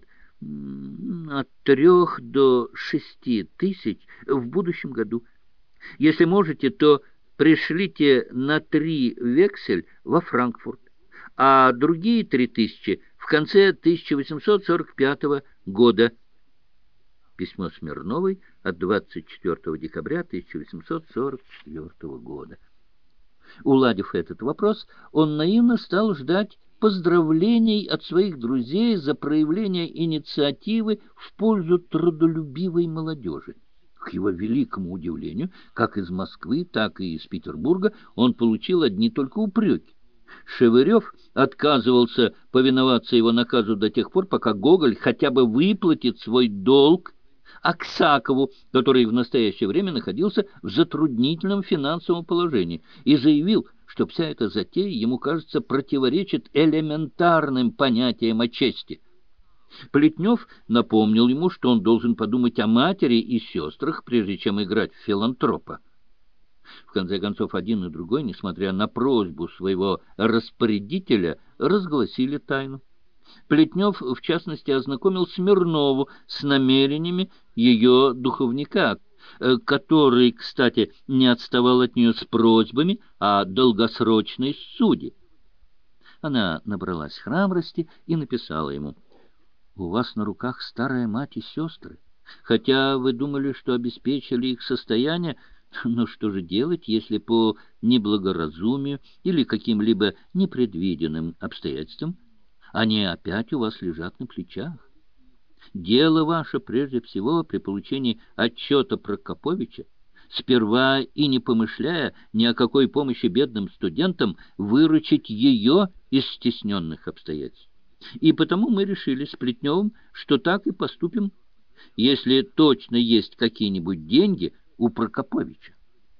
от трех до шести тысяч в будущем году. Если можете, то пришлите на три вексель во Франкфурт, а другие три тысячи в конце тысяча восемьсот сорок пятого года. Письмо Смирновой от двадцать четвёртого декабря тысяча восемьсот сорок четвёртого года. Уладив этот вопрос, он наивно стал ждать поздравлений от своих друзей за проявление инициативы в пользу трудолюбивой молодежи. К его великому удивлению, как из Москвы, так и из Петербурга, он получил одни только упреки. Шевырев отказывался повиноваться его наказу до тех пор, пока Гоголь хотя бы выплатит свой долг Аксакову, который в настоящее время находился в затруднительном финансовом положении, и заявил, что вся эта затея, ему кажется, противоречит элементарным понятиям о чести. Плетнев напомнил ему, что он должен подумать о матери и сестрах, прежде чем играть в филантропа. В конце концов, один и другой, несмотря на просьбу своего распорядителя, разгласили тайну. Плетнев, в частности, ознакомил Смирнову с намерениями ее духовника, который, кстати, не отставал от нее с просьбами о долгосрочной суде. Она набралась храбрости и написала ему: «У вас на руках старая мать и сестры. Хотя вы думали, что обеспечили их состояние, но что же делать, если по неблагоразумию или каким-либо непредвиденным обстоятельствам они опять у вас лежат на плечах? Дело ваше, прежде всего, при получении отчета Прокоповича, сперва и не помышляя ни о какой помощи бедным студентам, выручить ее из стесненных обстоятельств. И потому мы решили с Плетневым, что так и поступим, если точно есть какие-нибудь деньги у Прокоповича».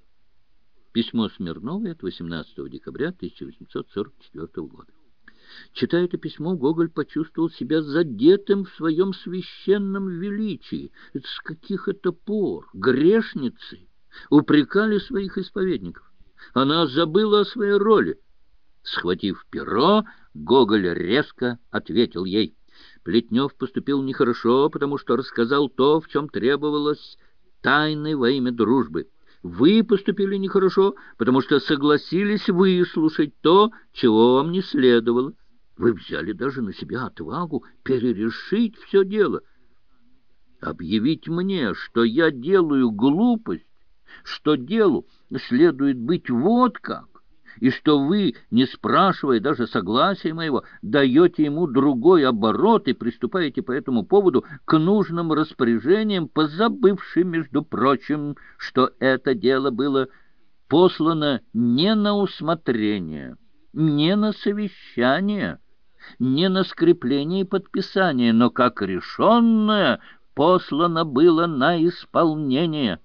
Письмо Смирновой от восемнадцатого декабря тысяча восемьсот сорок четвёртого года. Читая это письмо, Гоголь почувствовал себя задетым в своем священном величии. Это с каких это пор грешницы упрекали своих исповедников? Она забыла о своей роли. Схватив перо, Гоголь резко ответил ей. Плетнев поступил нехорошо, потому что рассказал то, в чем требовалось тайны во имя дружбы. Вы поступили нехорошо, потому что согласились выслушать то, чего вам не следовало. Вы взяли даже на себя отвагу перерешить все дело. Объявить мне, что я делаю глупость, что делу следует быть вот как, и что вы, не спрашивая даже согласия моего, даете ему другой оборот и приступаете по этому поводу к нужным распоряжениям, позабывши, между прочим, что это дело было послано не на усмотрение, не на совещание, не на скрепление и подписание, но как решенное послано было на исполнение.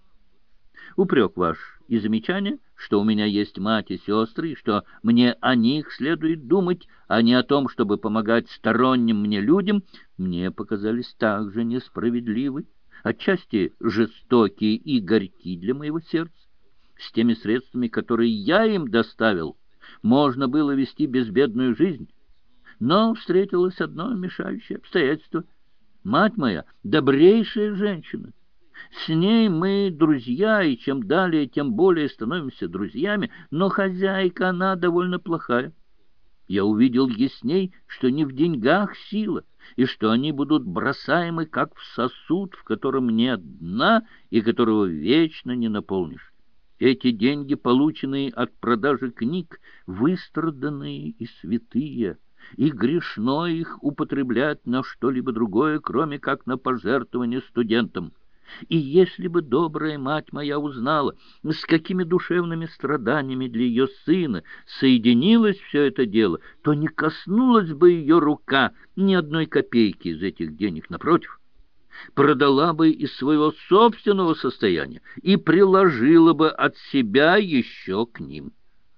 Упрек ваш и замечание, что у меня есть мать и сестры, и что мне о них следует думать, а не о том, чтобы помогать сторонним мне людям, мне показались также несправедливы, отчасти жестокие и горьки для моего сердца. С теми средствами, которые я им доставил, можно было вести безбедную жизнь. Но встретилось одно мешающее обстоятельство. Мать моя — добрейшая женщина. С ней мы друзья, и чем далее, тем более становимся друзьями, но хозяйка она довольно плохая. Я увидел ясней, что не в деньгах сила, и что они будут бросаемы, как в сосуд, в котором нет дна и которого вечно не наполнишь. Эти деньги, полученные от продажи книг, выстраданные и святые, и грешно их употреблять на что-либо другое, кроме как на пожертвование студентам. И если бы добрая мать моя узнала, с какими душевными страданиями для ее сына соединилось все это дело, то не коснулась бы ее рука ни одной копейки из этих денег. Напротив, продала бы из своего собственного состояния и приложила бы от себя еще к ним.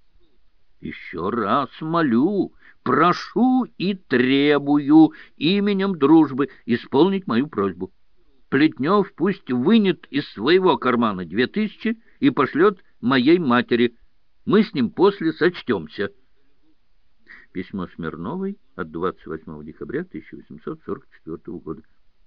Еще раз молю, прошу и требую именем дружбы исполнить мою просьбу. Плетнев пусть вынет из своего кармана две тысячи и пошлет моей матери. Мы с ним после сочтемся. Письмо Смирновой от двадцать восьмого декабря тысяча восемьсот сорок четвёртого года.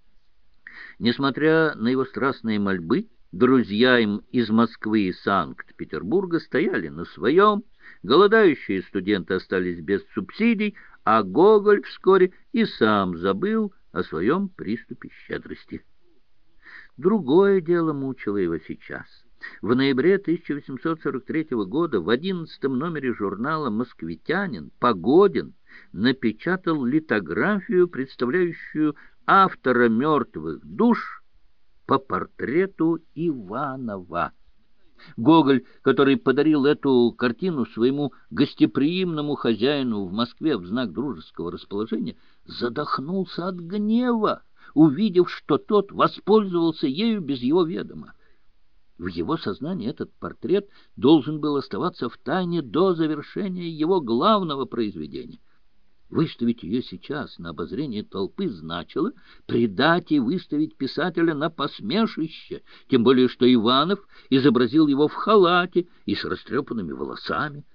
Несмотря на его страстные мольбы, друзья им из Москвы и Санкт-Петербурга стояли на своем, голодающие студенты остались без субсидий, а Гоголь вскоре и сам забыл о своем приступе щедрости. Другое дело мучило его сейчас. В ноябре тысяча восемьсот сорок третьего года в одиннадцатом номере журнала «Москвитянин» Погодин напечатал литографию, представляющую автора «Мертвых душ» по портрету Иванова. Гоголь, который подарил эту картину своему гостеприимному хозяину в Москве в знак дружеского расположения, задохнулся от гнева, увидев, что тот воспользовался ею без его ведома. В его сознании этот портрет должен был оставаться в тайне до завершения его главного произведения. Выставить ее сейчас на обозрение толпы значило предать и выставить писателя на посмешище, тем более что Иванов изобразил его в халате и с растрепанными волосами.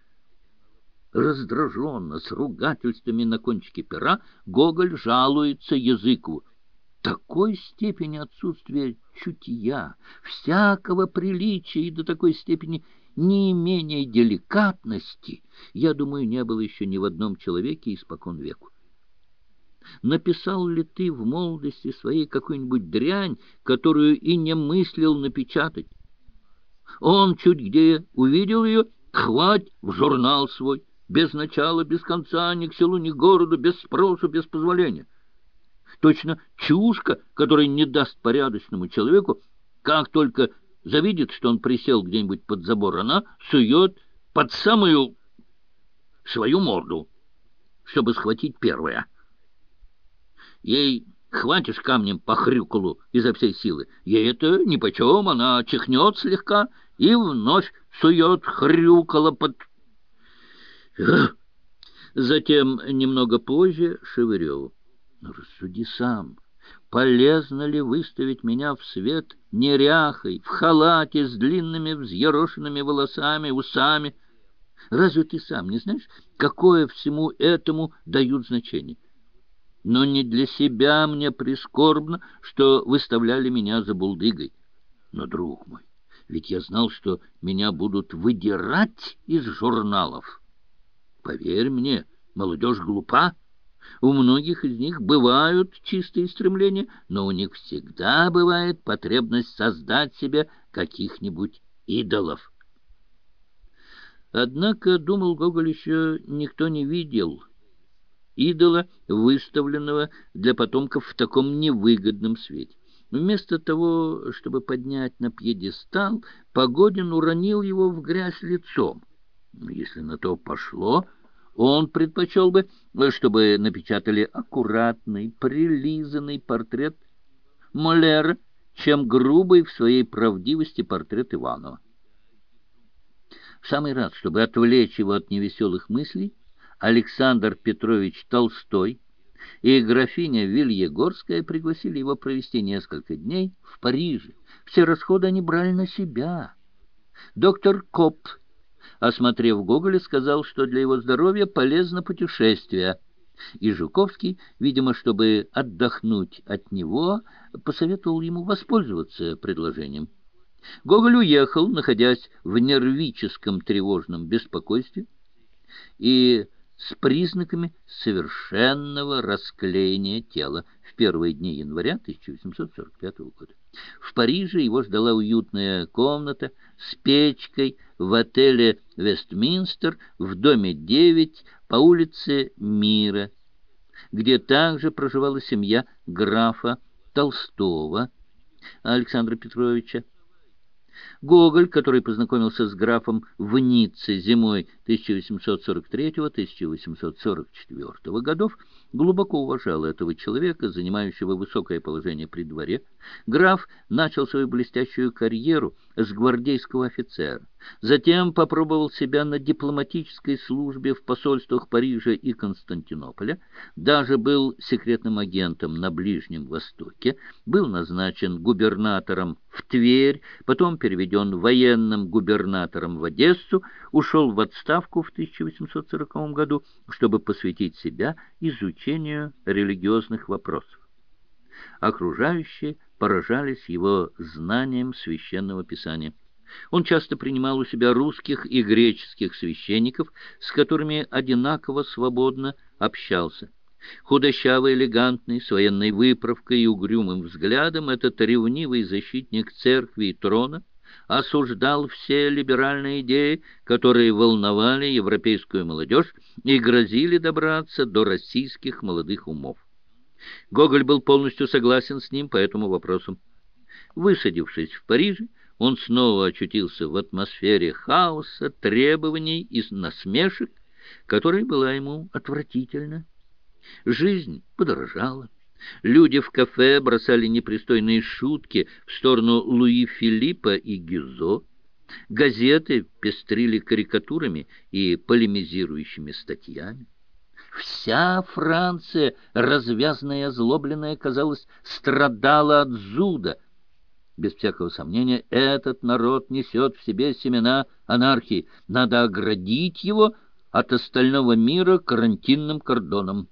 Раздраженно, с ругательствами на кончике пера, Гоголь жалуется Языкову. Такой степени отсутствия чутья, всякого приличия и до такой степени неимения деликатности, я думаю, не было еще ни в одном человеке испокон веку. Написал ли ты в молодости своей какую-нибудь дрянь, которую и не мыслил напечатать? Он чуть где увидел ее, хвать в журнал свой, без начала, без конца, ни к селу, ни к городу, без спросу, без позволения. Точно чушка, которая не даст порядочному человеку, как только завидит, что он присел где-нибудь под забор, она сует под самую свою морду, чтобы схватить первое. Ей хватишь камнем по хрюкулу изо всей силы, ей это нипочем, она чихнет слегка и вновь сует хрюкало под... Затем, немного позже, Шевыреву. Но рассуди сам, полезно ли выставить меня в свет неряхой, в халате с длинными взъерошенными волосами, усами? Разве ты сам не знаешь, какое всему этому дают значение? Но не для себя мне прискорбно, что выставляли меня за булдыгой. Но, друг мой, ведь я знал, что меня будут выдирать из журналов. Поверь мне, молодежь глупа. У многих из них бывают чистые стремления, но у них всегда бывает потребность создать себе каких-нибудь идолов. Однако, думал Гоголь, еще никто не видел идола, выставленного для потомков в таком невыгодном свете. Вместо того, чтобы поднять на пьедестал, Погодин уронил его в грязь лицом. Если на то пошло, он предпочел бы, чтобы напечатали аккуратный, прилизанный портрет Молера, чем грубый в своей правдивости портрет Иванова. В самый раз, чтобы отвлечь его от невеселых мыслей, Александр Петрович Толстой и графиня Вильегорская пригласили его провести несколько дней в Париже. Все расходы они брали на себя. Доктор Коп, осмотрев Гоголя, сказал, что для его здоровья полезно путешествие. И Жуковский, видимо, чтобы отдохнуть от него, посоветовал ему воспользоваться предложением. Гоголь уехал, находясь в нервическом тревожном беспокойстве и с признаками совершенного расклеения тела в первые дни января тысяча восемьсот сорок пятого года. В Париже его ждала уютная комната с печкой в отеле «Вестминстер» в доме девять по улице Мира, где также проживала семья графа Толстого Александра Петровича. Гоголь, который познакомился с графом в Ницце зимой тысяча восемьсот сорок третьего — тысяча восемьсот сорок четвёртого годов, глубоко уважал этого человека, занимающего высокое положение при дворе. Граф начал свою блестящую карьеру с гвардейского офицера. Затем попробовал себя на дипломатической службе в посольствах Парижа и Константинополя, даже был секретным агентом на Ближнем Востоке, был назначен губернатором в Тверь, потом переведен военным губернатором в Одессу, ушел в отставку в тысяча восемьсот сороковом году, чтобы посвятить себя изучению религиозных вопросов. Окружающие поражались его знанием священного писания. Он часто принимал у себя русских и греческих священников, с которыми одинаково свободно общался. Худощавый, элегантный, с военной выправкой и угрюмым взглядом, этот ревнивый защитник церкви и трона осуждал все либеральные идеи, которые волновали европейскую молодежь и грозили добраться до российских молодых умов. Гоголь был полностью согласен с ним по этому вопросу. Высадившись в Париже, он снова очутился в атмосфере хаоса, требований и насмешек, которая была ему отвратительна. Жизнь подорожала. Люди в кафе бросали непристойные шутки в сторону Луи Филиппа и Гюзо. Газеты пестрили карикатурами и полемизирующими статьями. Вся Франция, развязная и озлобленная, казалось, страдала от зуда. Без всякого сомнения, этот народ несет в себе семена анархии. Надо оградить его от остального мира карантинным кордоном.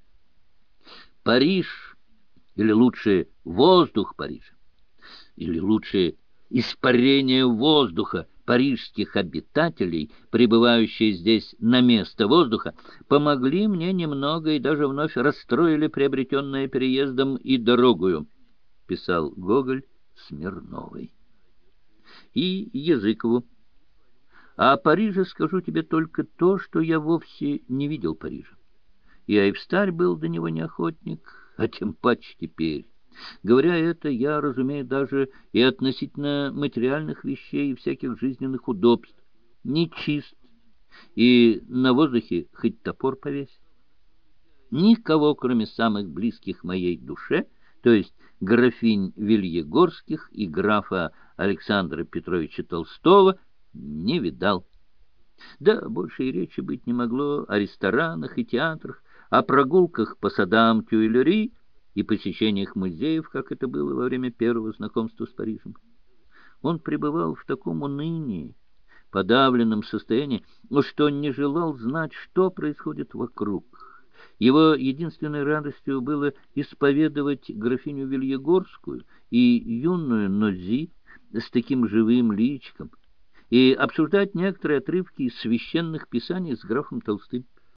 Париж, или лучше воздух Парижа, или лучше испарение воздуха парижских обитателей, пребывающие здесь на место воздуха, помогли мне немного и даже вновь расстроили приобретенное переездом и дорогою, писал Гоголь Смирновой. И Языкову. О Париже скажу тебе только то, что я вовсе не видел Парижа. И Айвстарь был до него не охотник, а тем паче теперь. Говоря это, я разумею даже и относительно материальных вещей и всяких жизненных удобств. Не чист, и на воздухе хоть топор повесь. Никого, кроме самых близких моей душе, то есть графинь Вильегорских и графа Александра Петровича Толстого, не видал. Да, больше и речи быть не могло о ресторанах и театрах, о прогулках по садам Тюильри и посещениях музеев, как это было во время первого знакомства с Парижем. Он пребывал в таком унынии, подавленном состоянии, что не желал знать, что происходит вокруг. Его единственной радостью было исповедовать графиню Вильегорскую и юную Нози с таким живым личиком и обсуждать некоторые отрывки из священных писаний с графом Толстым.